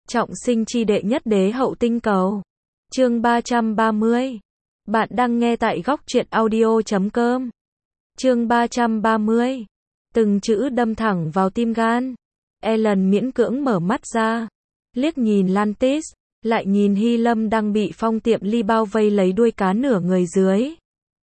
Trọng sinh chi đệ nhất đế hậu tinh cầu. Chương 330. Bạn đang nghe tại góc truyện audio.com. Chương 330. Từng chữ đâm thẳng vào tim gan. Ellen miễn cưỡng mở mắt ra, liếc nhìn Lantis, lại nhìn Hy Lâm đang bị Phong Tiệm Ly bao vây lấy đuôi cá nửa người dưới.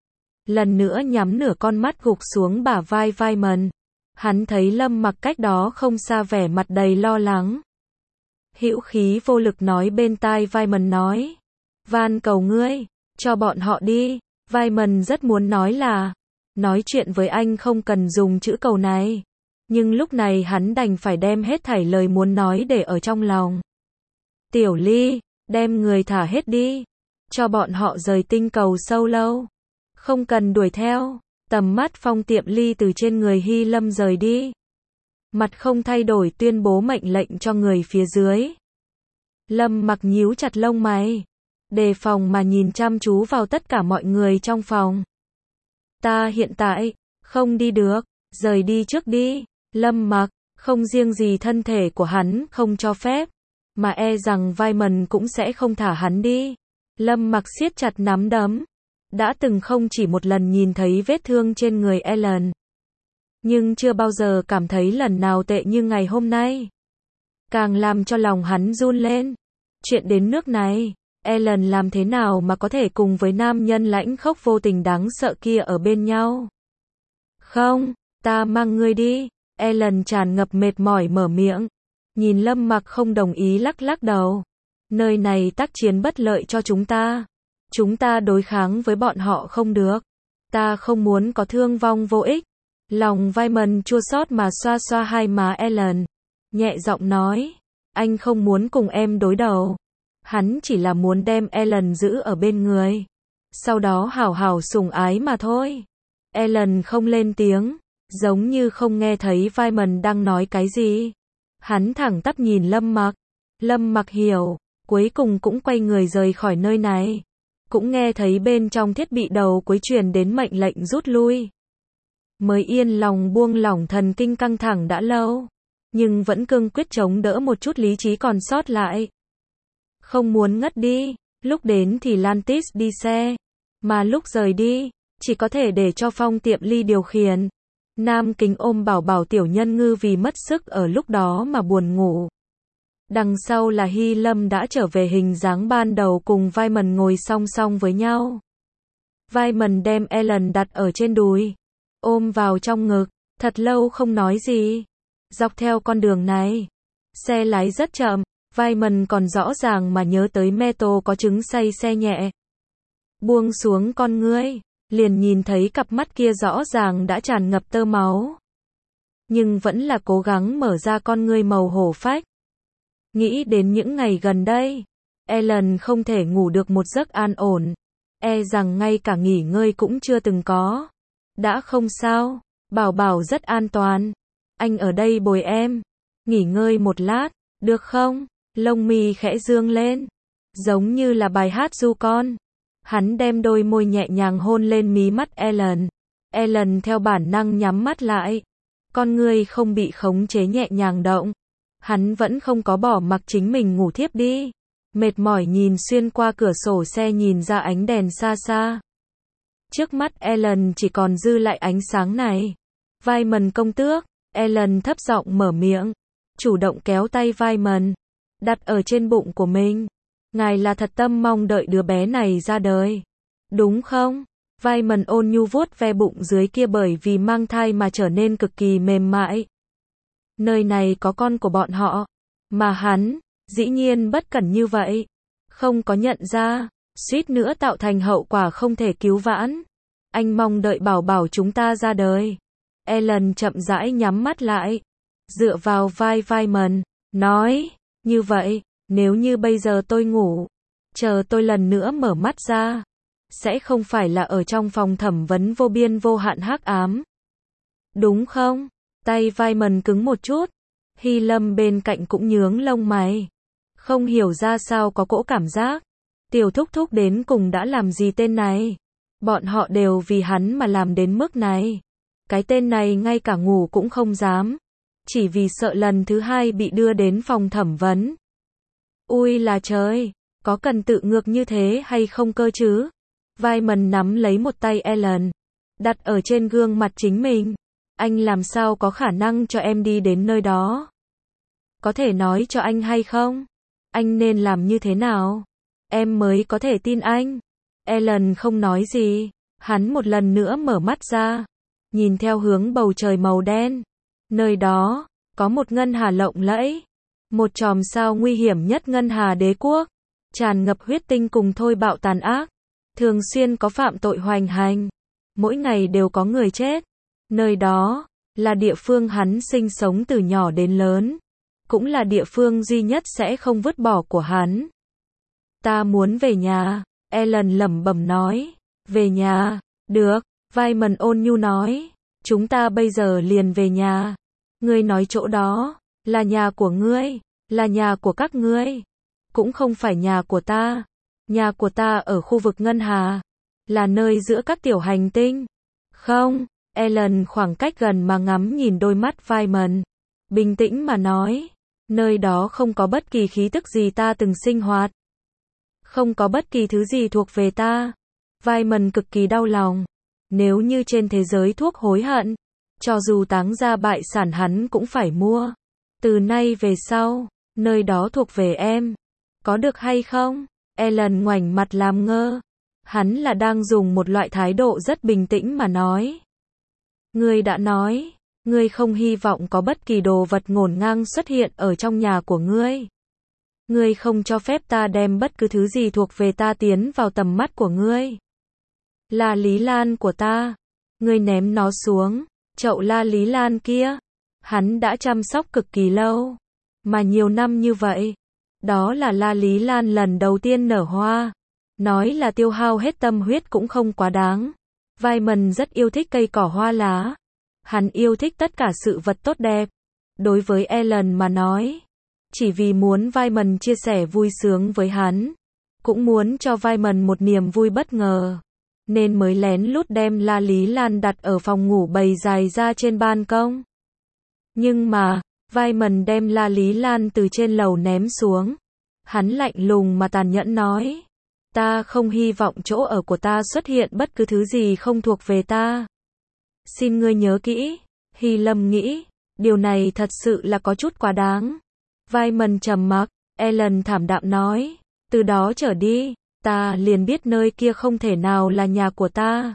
Lần nữa nhắm nửa con mắt gục xuống bả vai Vaimon. Hắn thấy Lâm Mặc cách đó không xa vẻ mặt đầy lo lắng. Hữu khí vô lực nói bên tai Vaimon nói. Van cầu ngươi, cho bọn họ đi. Vaimon rất muốn nói là, nói chuyện với anh không cần dùng chữ cầu này. Nhưng lúc này hắn đành phải đem hết thảy lời muốn nói để ở trong lòng. Tiểu Ly, đem người thả hết đi. Cho bọn họ rời tinh cầu sâu lâu. Không cần đuổi theo. Tầm mắt Phong Tiệm Ly từ trên người Hy Lâm rời đi. Mặt không thay đổi tuyên bố mệnh lệnh cho người phía dưới. Lâm Mặc nhíu chặt lông mày, đề phòng mà nhìn chăm chú vào tất cả mọi người trong phòng. Ta hiện tại không đi được, rời đi trước đi. Lâm Mặc, không riêng gì thân thể của hắn không cho phép, mà e rằng Vaimon cũng sẽ không thả hắn đi. Lâm Mặc siết chặt nắm đấm. Đã từng không chỉ một lần nhìn thấy vết thương trên người Ellen, nhưng chưa bao giờ cảm thấy lần nào tệ như ngày hôm nay. Càng làm cho lòng hắn run lên. Chuyện đến nước này, Ellen làm thế nào mà có thể cùng với nam nhân lãnh khốc vô tình đáng sợ kia ở bên nhau? Không, ta mang ngươi đi. Ellen tràn ngập mệt mỏi mở miệng. Nhìn Lâm Mặc không đồng ý lắc lắc đầu. Nơi này tác chiến bất lợi cho chúng ta. Chúng ta đối kháng với bọn họ không được. Ta không muốn có thương vong vô ích. Lòng Vaimon chua xót mà xoa xoa hai má Ellen. Nhẹ giọng nói. Anh không muốn cùng em đối đầu. Hắn chỉ là muốn đem Ellen giữ ở bên người. Sau đó hảo hảo sủng ái mà thôi. Ellen không lên tiếng. Giống như không nghe thấy Vaimon đang nói cái gì. Hắn thẳng tắp nhìn Lâm Mặc. Lâm Mặc hiểu. Cuối cùng cũng quay người rời khỏi nơi này. Cũng nghe thấy bên trong thiết bị đầu cuối truyền đến mệnh lệnh rút lui. Mới yên lòng buông lỏng thần kinh căng thẳng đã lâu. Nhưng vẫn cương quyết chống đỡ một chút lý trí còn sót lại. Không muốn ngất đi. Lúc đến thì Lantis đi xe. Mà lúc rời đi, chỉ có thể để cho Phong Tiệm Ly điều khiển. Nam Kính ôm bảo bảo tiểu nhân ngư vì mất sức ở lúc đó mà buồn ngủ. Đằng sau là Hy Lâm đã trở về hình dáng ban đầu cùng Vaimon ngồi song song với nhau. Vaimon đem Ellen đặt ở trên đùi, ôm vào trong ngực, thật lâu không nói gì. Dọc theo con đường này, xe lái rất chậm, Vaimon còn rõ ràng mà nhớ tới Meto có chứng say xe nhẹ. Buông xuống con ngươi, liền nhìn thấy cặp mắt kia rõ ràng đã tràn ngập tơ máu. Nhưng vẫn là cố gắng mở ra con ngươi màu hổ phách. Nghĩ đến những ngày gần đây, Ellen không thể ngủ được một giấc an ổn. E rằng ngay cả nghỉ ngơi cũng chưa từng có. Đã không sao, bảo bảo rất an toàn. Anh ở đây bồi em. Nghỉ ngơi một lát, được không? Lông mi khẽ dương lên. Giống như là bài hát ru con. Hắn đem đôi môi nhẹ nhàng hôn lên mí mắt Ellen. Ellen theo bản năng nhắm mắt lại. Con ngươi không bị khống chế nhẹ nhàng động. Hắn vẫn không có bỏ mặc chính mình ngủ thiếp đi. Mệt mỏi nhìn xuyên qua cửa sổ xe nhìn ra ánh đèn xa xa. Trước mắt Ellen chỉ còn dư lại ánh sáng này. Vaimon công tước. Ellen thấp giọng mở miệng. Chủ động kéo tay Vaimon. Đặt ở trên bụng của mình. Ngài là thật tâm mong đợi đứa bé này ra đời. Đúng không? Vaimon ôn nhu vuốt ve bụng dưới kia bởi vì mang thai mà trở nên cực kỳ mềm mại. Nơi này có con của bọn họ. Mà hắn, dĩ nhiên bất cẩn như vậy. Không có nhận ra, suýt nữa tạo thành hậu quả không thể cứu vãn. Anh mong đợi bảo bảo chúng ta ra đời. Ellen chậm rãi nhắm mắt lại. Dựa vào vai Vaimon, nói, như vậy, nếu như bây giờ tôi ngủ, chờ tôi lần nữa mở mắt ra, sẽ không phải là ở trong phòng thẩm vấn vô biên vô hạn hắc ám. Đúng không? Tay Vaimon cứng một chút. Hy Lâm bên cạnh cũng nhướng lông mày. Không hiểu ra sao có cỗ cảm giác. Tiểu thúc thúc đến cùng đã làm gì tên này? Bọn họ đều vì hắn mà làm đến mức này. Cái tên này ngay cả ngủ cũng không dám. Chỉ vì sợ lần thứ hai bị đưa đến phòng thẩm vấn. Ui là trời, có cần tự ngược như thế hay không cơ chứ? Wyman nắm lấy một tay Ellen, đặt ở trên gương mặt chính mình. Anh làm sao có khả năng cho em đi đến nơi đó? Có thể nói cho anh hay không? Anh nên làm như thế nào? Em mới có thể tin anh. Ellen không nói gì. Hắn một lần nữa mở mắt ra, nhìn theo hướng bầu trời màu đen. Nơi đó, có một ngân hà lộng lẫy. Một chòm sao nguy hiểm nhất ngân hà đế quốc. Tràn ngập huyết tinh cùng thôi bạo tàn ác. Thường xuyên có phạm tội hoành hành. Mỗi ngày đều có người chết. Nơi đó, là địa phương hắn sinh sống từ nhỏ đến lớn. Cũng là địa phương duy nhất sẽ không vứt bỏ của hắn. Ta muốn về nhà, Ellen lẩm bẩm nói. Về nhà, được, Wyman ôn nhu nói. Chúng ta bây giờ liền về nhà. Ngươi nói chỗ đó, là nhà của ngươi, là nhà của các ngươi. Cũng không phải nhà của ta. Nhà của ta ở khu vực ngân hà, là nơi giữa các tiểu hành tinh. Không, Ellen khoảng cách gần mà ngắm nhìn đôi mắt Wyman. Bình tĩnh mà nói. Nơi đó không có bất kỳ khí tức gì ta từng sinh hoạt. Không có bất kỳ thứ gì thuộc về ta. Wyman cực kỳ đau lòng. Nếu như trên thế giới thuốc hối hận, cho dù táng ra bại sản hắn cũng phải mua. Từ nay về sau, nơi đó thuộc về em. Có được hay không? Ellen ngoảnh mặt làm ngơ. Hắn là đang dùng một loại thái độ rất bình tĩnh mà nói. Ngươi đã nói, ngươi không hy vọng có bất kỳ đồ vật ngổn ngang xuất hiện ở trong nhà của ngươi. Ngươi không cho phép ta đem bất cứ thứ gì thuộc về ta tiến vào tầm mắt của ngươi. Là Lý Lan của ta. Ngươi ném nó xuống. Chậu la Lý Lan kia. Hắn đã chăm sóc cực kỳ lâu. Mà nhiều năm như vậy. Đó là la Lý Lan lần đầu tiên nở hoa. Nói là tiêu hao hết tâm huyết cũng không quá đáng. Wyman rất yêu thích cây cỏ hoa lá. Hắn yêu thích tất cả sự vật tốt đẹp. Đối với Ellen mà nói, chỉ vì muốn Wyman chia sẻ vui sướng với hắn, cũng muốn cho Wyman một niềm vui bất ngờ, nên mới lén lút đem la Lý Lan đặt ở phòng ngủ bày dài ra trên ban công. Nhưng mà, Wyman đem la Lý Lan từ trên lầu ném xuống. Hắn lạnh lùng mà tàn nhẫn nói. Ta không hy vọng chỗ ở của ta xuất hiện bất cứ thứ gì không thuộc về ta. Xin ngươi nhớ kỹ. Hy Lâm nghĩ, điều này thật sự là có chút quá đáng. Wyman trầm mặc. Ellen thảm đạm nói. Từ đó trở đi, ta liền biết nơi kia không thể nào là nhà của ta.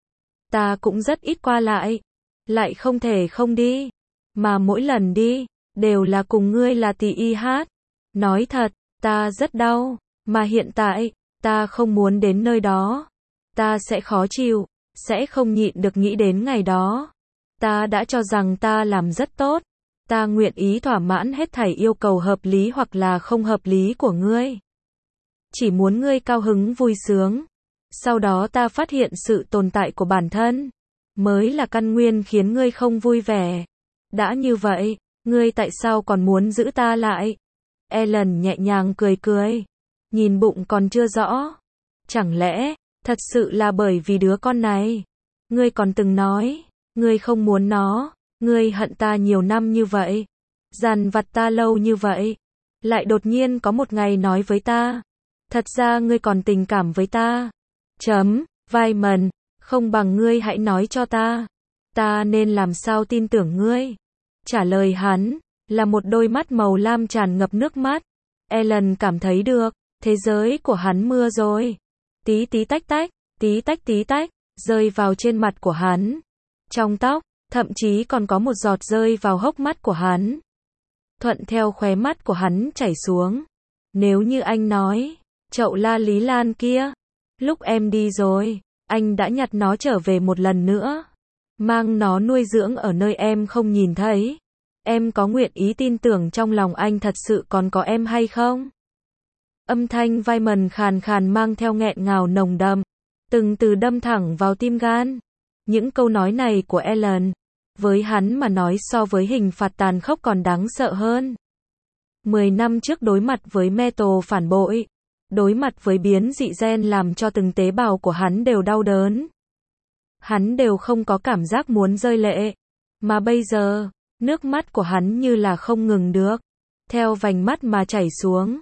Ta cũng rất ít qua lại không thể không đi. Mà mỗi lần đi, đều là cùng ngươi là tỷ y hát. Nói thật, ta rất đau. Mà hiện tại, ta không muốn đến nơi đó. Ta sẽ khó chịu, sẽ không nhịn được nghĩ đến ngày đó. Ta đã cho rằng ta làm rất tốt. Ta nguyện ý thỏa mãn hết thảy yêu cầu hợp lý hoặc là không hợp lý của ngươi. Chỉ muốn ngươi cao hứng vui sướng. Sau đó ta phát hiện sự tồn tại của bản thân mới là căn nguyên khiến ngươi không vui vẻ. Đã như vậy, ngươi tại sao còn muốn giữ ta lại? Ellen nhẹ nhàng cười cười. Nhìn bụng còn chưa rõ. Chẳng lẽ, thật sự là bởi vì đứa con này? Ngươi còn từng nói, ngươi không muốn nó, ngươi hận ta nhiều năm như vậy, dằn vặt ta lâu như vậy, lại đột nhiên có một ngày nói với ta, thật ra ngươi còn tình cảm với ta. Wyman, không bằng ngươi hãy nói cho ta nên làm sao tin tưởng ngươi? Trả lời hắn, là một đôi mắt màu lam tràn ngập nước mắt. Ellen cảm thấy được, thế giới của hắn mưa rồi. Tí tí tách tách, tí tách, rơi vào trên mặt của hắn. Trong tóc, thậm chí còn có một giọt rơi vào hốc mắt của hắn. Thuận theo khóe mắt của hắn chảy xuống. Nếu như anh nói, chậu la Lý Lan kia, lúc em đi rồi, anh đã nhặt nó trở về một lần nữa. Mang nó nuôi dưỡng ở nơi em không nhìn thấy. Em có nguyện ý tin tưởng trong lòng anh thật sự còn có em hay không? Âm thanh Wyman khàn khàn mang theo nghẹn ngào nồng đậm, từng từ đâm thẳng vào tim gan. Những câu nói này của Ellen, với hắn mà nói so với hình phạt tàn khốc còn đáng sợ hơn. 10 năm trước đối mặt với Metal phản bội, đối mặt với biến dị gen làm cho từng tế bào của hắn đều đau đớn. Hắn đều không có cảm giác muốn rơi lệ. Mà bây giờ, nước mắt của hắn như là không ngừng được, theo vành mắt mà chảy xuống.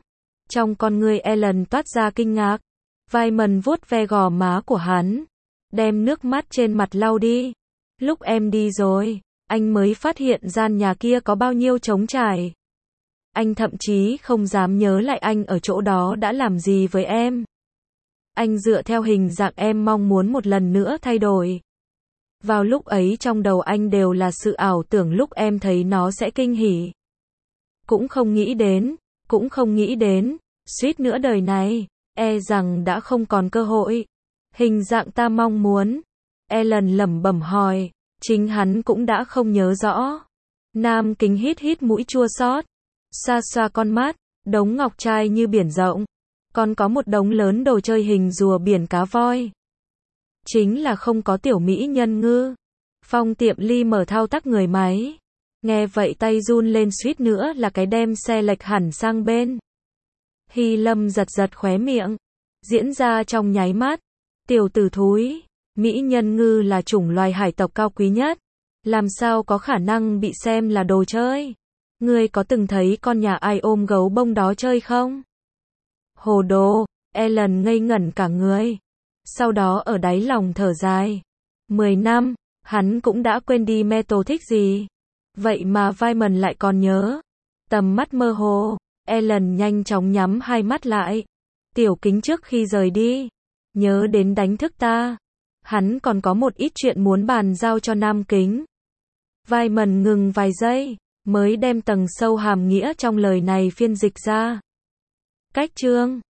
Trong con người Ellen toát ra kinh ngạc. Wyman vuốt ve gò má của hắn, đem nước mắt trên mặt lau đi. Lúc em đi rồi, anh mới phát hiện gian nhà kia có bao nhiêu trống trải. Anh thậm chí không dám nhớ lại anh ở chỗ đó đã làm gì với em. Anh dựa theo hình dạng em mong muốn một lần nữa thay đổi. Vào lúc ấy trong đầu anh đều là sự ảo tưởng lúc em thấy nó sẽ kinh hỉ. Cũng không nghĩ đến, suýt nữa đời này, rằng đã không còn cơ hội. Hình dạng ta mong muốn. Ellen lẩm bẩm hỏi, chính hắn cũng đã không nhớ rõ. Nam Kính hít mũi chua xót, xoa xoa con mắt, đống ngọc trai như biển rộng. Còn có một đống lớn đồ chơi hình rùa biển cá voi. Chính là không có tiểu mỹ nhân ngư. Phong Tiệm Ly mở thao tác người máy. Nghe vậy tay run lên suýt nữa là cái đem xe lệch hẳn sang bên. Hy Lâm giật khóe miệng. Diễn ra trong nháy mắt. Tiểu tử thúi, mỹ nhân ngư là chủng loài hải tộc cao quý nhất. Làm sao có khả năng bị xem là đồ chơi? Ngươi có từng thấy con nhà ai ôm gấu bông đó chơi không? Hồ đồ, Ellen ngây ngẩn cả người. Sau đó ở đáy lòng thở dài. 10 năm, hắn cũng đã quên đi Metal thích gì. Vậy mà Wyman lại còn nhớ. Tầm mắt mơ hồ, Ellen nhanh chóng nhắm hai mắt lại. Tiểu Kính trước khi rời đi, nhớ đến đánh thức ta. Hắn còn có một ít chuyện muốn bàn giao cho Nam Kính. Wyman ngừng vài giây, mới đem tầng sâu hàm nghĩa trong lời này phiên dịch ra. Cách chương